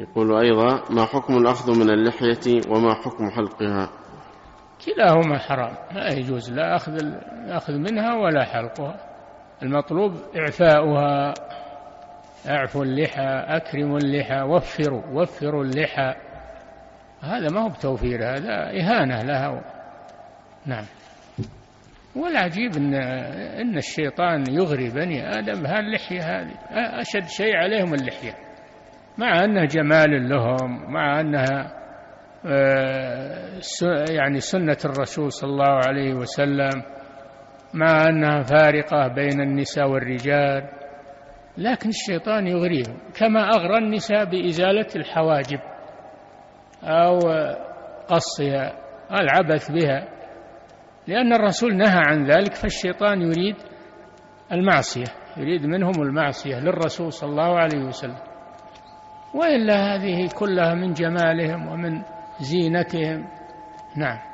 يقول أيضا: ما حكم الأخذ من اللحية وما حكم حلقها؟ كلاهما حرام، لا يجوز لا أخذ منها ولا حلقها. المطلوب إعفاؤها. أعفوا اللحى، أكرموا اللحى، وفروا اللحى. هذا ما هو بتوفير، هذا إهانة لها. نعم. والعجيب إن الشيطان يغري بني آدم هاللحية هذه، أشد شيء عليهم اللحية، مع أنها جمال لهم، مع أنها يعني سنة الرسول صلى الله عليه وسلم، مع أنها فارقة بين النساء والرجال، لكن الشيطان يغريهم كما أغرى النساء بإزالة الحواجب أو قصها، العبث بها، لأن الرسول نهى عن ذلك، فالشيطان يريد المعصية، يريد منهم المعصية للرسول صلى الله عليه وسلم. وإلا هذه كلها من جمالهم ومن زينتهم. نعم.